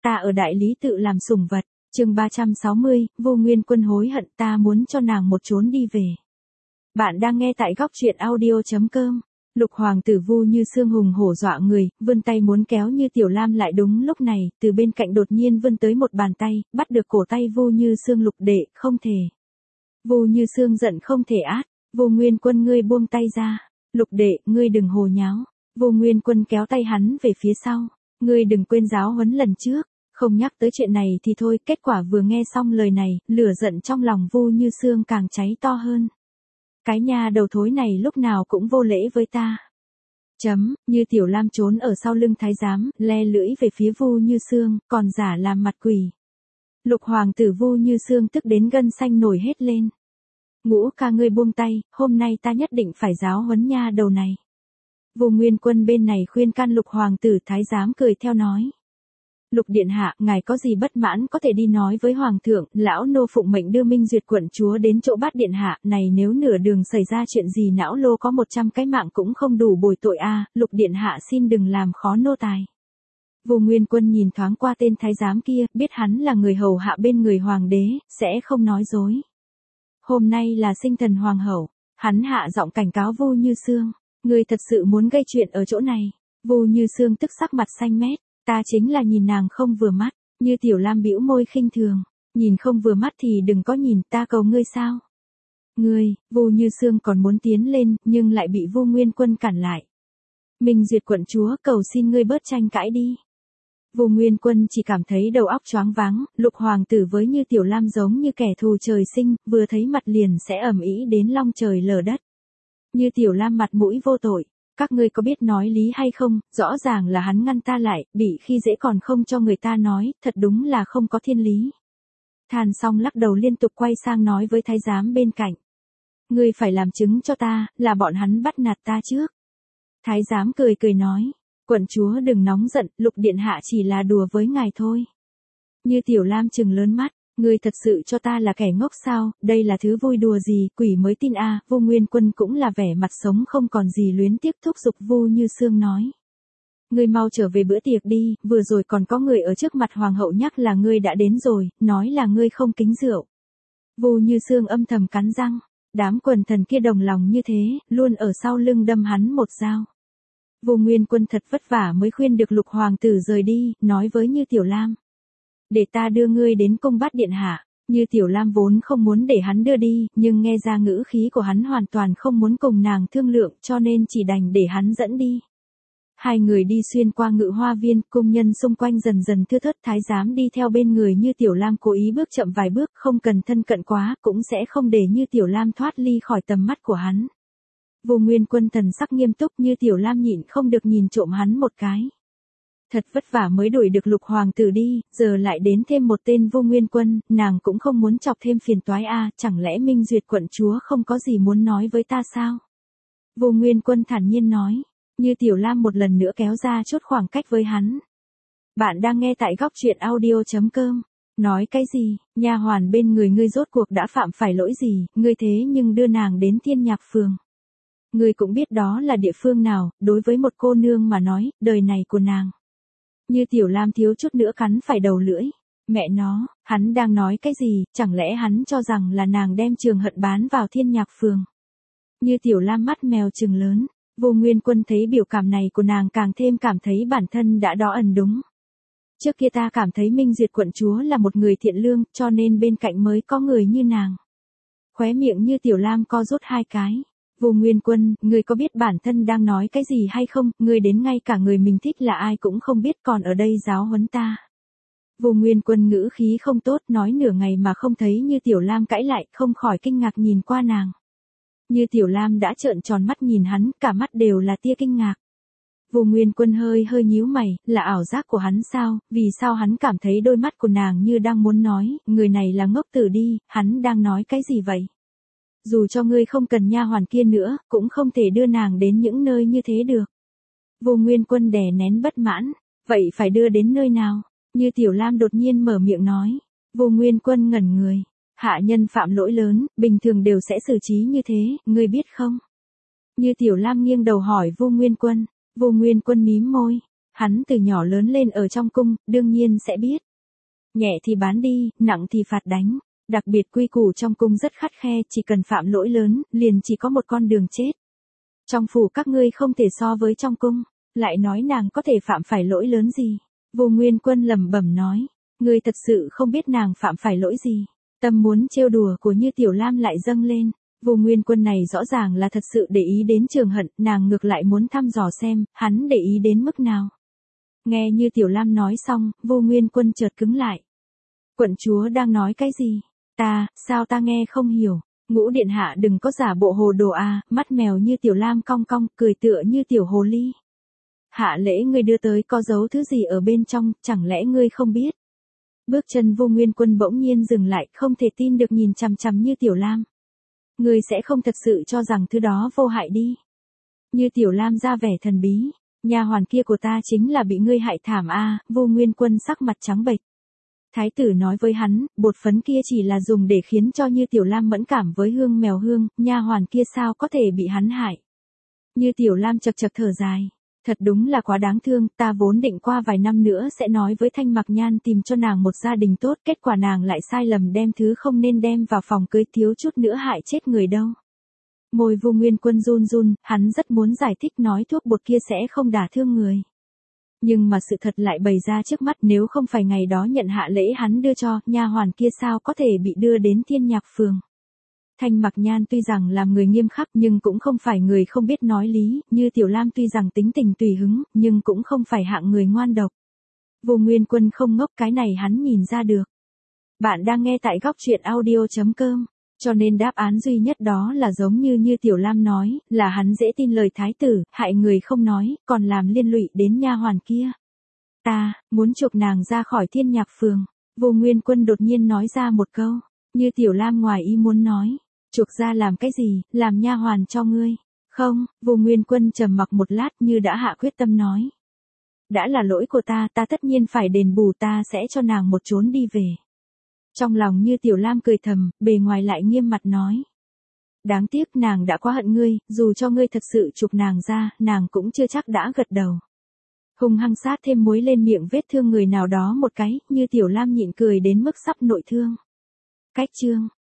Ta ở đại lý tự làm sủng vật. Chương 360, Vô Nguyên Quân hối hận, ta muốn cho nàng một chốn đi về. Bạn đang nghe tại góc truyện audio.com. Lục hoàng tử Vu Như Sương hùng hổ dọa người, vươn tay muốn kéo Như Tiểu Lam lại, đúng lúc này, từ bên cạnh đột nhiên vươn tới một bàn tay, bắt được cổ tay Vu Như Sương. Lục đệ, không thể. Vu Như Sương giận không thể át. Vô Nguyên Quân, ngươi buông tay ra. Lục đệ, ngươi đừng hồ nháo. Vô Nguyên Quân kéo tay hắn về phía sau. Ngươi đừng quên giáo huấn lần trước. Không nhắc tới chuyện này thì thôi. Kết quả vừa nghe xong lời này, lửa giận trong lòng Vu Như Sương càng cháy to hơn. Cái nha đầu thối này lúc nào cũng vô lễ với ta. Như Tiểu Lam trốn ở sau lưng thái giám, le lưỡi về phía Vu Như Sương, còn giả làm mặt quỷ. Lục hoàng tử Vu Như Sương tức đến gân xanh nổi hết lên. Ngũ ca, ngươi buông tay, hôm nay ta nhất định phải giáo huấn nha đầu này. Vô Nguyên Quân bên này khuyên can lục hoàng tử, thái giám cười theo nói. Lục điện hạ, ngài có gì bất mãn có thể đi nói với hoàng thượng, lão nô phụng mệnh đưa Minh Duyệt quận chúa đến chỗ Bát điện hạ, này nếu nửa đường xảy ra chuyện gì não lô có 100 cái mạng cũng không đủ bồi tội a, lục điện hạ xin đừng làm khó nô tài. Vô Nguyên Quân nhìn thoáng qua tên thái giám kia, biết hắn là người hầu hạ bên người hoàng đế, sẽ không nói dối. Hôm nay là sinh thần hoàng hậu, hắn hạ giọng cảnh cáo Vu Như Sương, ngươi thật sự muốn gây chuyện ở chỗ này. Vu Như Sương tức sắc mặt xanh mét. Ta chính là nhìn nàng không vừa mắt. Như Tiểu Lam bĩu môi khinh thường. Nhìn không vừa mắt thì đừng có nhìn, ta cầu ngươi sao. Ngươi, Vu Như Sương còn muốn tiến lên, nhưng lại bị Vô Nguyên Quân cản lại. Minh Duyệt quận chúa, cầu xin ngươi bớt tranh cãi đi. Vô Nguyên Quân chỉ cảm thấy đầu óc choáng váng, lục hoàng tử với Như Tiểu Lam giống như kẻ thù trời sinh, vừa thấy mặt liền sẽ ầm ĩ đến long trời lở đất. Như Tiểu Lam mặt mũi vô tội. Các ngươi có biết nói lý hay không, rõ ràng là hắn ngăn ta lại, bị khi dễ còn không cho người ta nói, thật đúng là không có thiên lý. Than xong lắc đầu liên tục quay sang nói với thái giám bên cạnh. Ngươi phải làm chứng cho ta, là bọn hắn bắt nạt ta trước. Thái giám cười cười nói, quận chúa đừng nóng giận, lục điện hạ chỉ là đùa với ngài thôi. Như Tiểu Lam trừng lớn mắt. Ngươi thật sự cho ta là kẻ ngốc sao, đây là thứ vui đùa gì, quỷ mới tin a. Vô Nguyên Quân cũng là vẻ mặt sống không còn gì luyến tiếc thúc giục Vu Như Sương nói. Ngươi mau trở về bữa tiệc đi, vừa rồi còn có người ở trước mặt hoàng hậu nhắc là ngươi đã đến rồi, nói là ngươi không kính rượu. Vu Như Sương âm thầm cắn răng, đám quần thần kia đồng lòng như thế, luôn ở sau lưng đâm hắn một dao. Vô Nguyên Quân thật vất vả mới khuyên được lục hoàng tử rời đi, nói với Như Tiểu Lam. Để ta đưa ngươi đến cung Bát điện hạ. Như Tiểu Lam vốn không muốn để hắn đưa đi, nhưng nghe ra ngữ khí của hắn hoàn toàn không muốn cùng nàng thương lượng, cho nên chỉ đành để hắn dẫn đi. Hai người đi xuyên qua Ngự Hoa Viên, cung nhân xung quanh dần dần thưa thớt, thái giám đi theo bên người Như Tiểu Lam cố ý bước chậm vài bước, không cần thân cận quá, cũng sẽ không để Như Tiểu Lam thoát ly khỏi tầm mắt của hắn. Vô Nguyên Quân thần sắc nghiêm túc, Như Tiểu Lam nhịn không được nhìn trộm hắn một cái. Thật vất vả mới đuổi được lục hoàng tử đi, giờ lại đến thêm một tên Vô Nguyên Quân, nàng cũng không muốn chọc thêm phiền toái a, chẳng lẽ Minh Duyệt quận chúa không có gì muốn nói với ta sao? Vô Nguyên Quân thản nhiên nói, Như Tiểu Lam một lần nữa kéo ra chút khoảng cách với hắn. Bạn đang nghe tại góc truyện audio.com. Nói cái gì, nha hoàn bên người ngươi rốt cuộc đã phạm phải lỗi gì, ngươi thế nhưng đưa nàng đến Thiên Nhạc Phường. Ngươi cũng biết đó là địa phương nào, đối với một cô nương mà nói, đời này của nàng. Như Tiểu Lam thiếu chút nữa cắn phải đầu lưỡi. Mẹ nó, hắn đang nói cái gì, chẳng lẽ hắn cho rằng là nàng đem Trường Hận bán vào Thiên Nhạc Phường. Như Tiểu Lam mắt mèo trừng lớn, Vô Nguyên Quân thấy biểu cảm này của nàng càng thêm cảm thấy bản thân đã đó ẩn đúng. Trước kia ta cảm thấy Minh Duyệt quận chúa là một người thiện lương, cho nên bên cạnh mới có người như nàng. Khóe miệng Như Tiểu Lam co rút hai cái. Vô Nguyên Quân, ngươi có biết bản thân đang nói cái gì hay không, ngươi đến ngay cả người mình thích là ai cũng không biết còn ở đây giáo huấn ta. Vô Nguyên Quân ngữ khí không tốt, nói nửa ngày mà không thấy Như Tiểu Lam cãi lại, không khỏi kinh ngạc nhìn qua nàng. Như Tiểu Lam đã trợn tròn mắt nhìn hắn, cả mắt đều là tia kinh ngạc. Vô Nguyên Quân hơi nhíu mày, là ảo giác của hắn sao, vì sao hắn cảm thấy đôi mắt của nàng như đang muốn nói, người này là ngốc tử đi, hắn đang nói cái gì vậy? Dù cho ngươi không cần nha hoàn kia nữa, cũng không thể đưa nàng đến những nơi như thế được. Vô Nguyên Quân đè nén bất mãn, vậy phải đưa đến nơi nào? Như Tiểu Lam đột nhiên mở miệng nói. Vô Nguyên Quân ngẩn người, hạ nhân phạm lỗi lớn, bình thường đều sẽ xử trí như thế, ngươi biết không? Như Tiểu Lam nghiêng đầu hỏi Vô Nguyên Quân. Vô Nguyên Quân mím môi, Hắn từ nhỏ lớn lên ở trong cung, đương nhiên sẽ biết. Nhẹ thì bán đi, nặng thì phạt đánh. Đặc biệt quy củ trong cung rất khắt khe, chỉ cần phạm lỗi lớn, liền chỉ có một con đường chết. Trong phủ các ngươi không thể so với trong cung, lại nói nàng có thể phạm phải lỗi lớn gì. Vô Nguyên Quân lẩm bẩm nói, ngươi thật sự không biết nàng phạm phải lỗi gì. Tâm muốn trêu đùa của Như Tiểu Lam lại dâng lên. Vô Nguyên Quân này rõ ràng là thật sự để ý đến Trường Hận, nàng ngược lại muốn thăm dò xem, hắn để ý đến mức nào. Nghe Như Tiểu Lam nói xong, Vô Nguyên Quân chợt cứng lại. Quận chúa đang nói cái gì? Sao ta nghe không hiểu? Ngũ điện hạ đừng có giả bộ hồ đồ à, mắt mèo Như Tiểu Lam cong cong, cười tựa như tiểu hồ ly. Hạ lễ ngươi đưa tới có giấu thứ gì ở bên trong, chẳng lẽ ngươi không biết? Bước chân Vô Nguyên Quân bỗng nhiên dừng lại, không thể tin được nhìn chằm chằm Như Tiểu Lam. Ngươi sẽ không thật sự cho rằng thứ đó vô hại đi. Như Tiểu Lam ra vẻ thần bí, nha hoàn kia của ta chính là bị ngươi hại thảm a. Vô Nguyên Quân sắc mặt trắng bệch. Thái tử nói với hắn, bột phấn kia chỉ là dùng để khiến cho Như Tiểu Lam mẫn cảm với hương mèo hương, nha hoàn kia sao có thể bị hắn hại. Như Tiểu Lam chật chật thở dài. Thật đúng là quá đáng thương, ta vốn định qua vài năm nữa sẽ nói với Thanh Mặc Nhan tìm cho nàng một gia đình tốt, kết quả nàng lại sai lầm đem thứ không nên đem vào phòng cưới, thiếu chút nữa hại chết người đâu. Môi Vô Nguyên Quân run run, hắn rất muốn giải thích nói thuốc bột kia sẽ không đả thương người. Nhưng mà sự thật lại bày ra trước mắt, nếu không phải ngày đó nhận hạ lễ hắn đưa cho, nha hoàn kia sao có thể bị đưa đến Thiên Nhạc Phường. Thanh Mặc Nhan tuy rằng làm người nghiêm khắc nhưng cũng không phải người không biết nói lý, Như Tiểu Lam tuy rằng tính tình tùy hứng, nhưng cũng không phải hạng người ngoan độc. Vô Nguyên Quân không ngốc, cái này hắn nhìn ra được. Bạn đang nghe tại góc truyện audio.com, cho nên đáp án duy nhất đó là giống như Tiểu Lam nói, là hắn dễ tin lời thái tử, hại người không nói, còn làm liên lụy đến nha hoàn kia. Ta muốn chuộc nàng ra khỏi Thiên Nhạc Phường. Vô Nguyên Quân đột nhiên nói ra một câu, Như Tiểu Lam ngoài ý muốn nói. Chuộc ra làm cái gì, làm nha hoàn cho ngươi. Không, Vô Nguyên Quân trầm mặc một lát như đã hạ quyết tâm nói. Đã là lỗi của ta tất nhiên phải đền bù, ta sẽ cho nàng một chốn đi về. Trong lòng Như Tiểu Lam cười thầm, bề ngoài lại nghiêm mặt nói. Đáng tiếc nàng đã quá hận ngươi, dù cho ngươi thật sự chuộc nàng ra, nàng cũng chưa chắc đã gật đầu. Hung hăng sát thêm muối lên miệng vết thương người nào đó một cái, Như Tiểu Lam nhịn cười đến mức sắp nội thương. Cách chương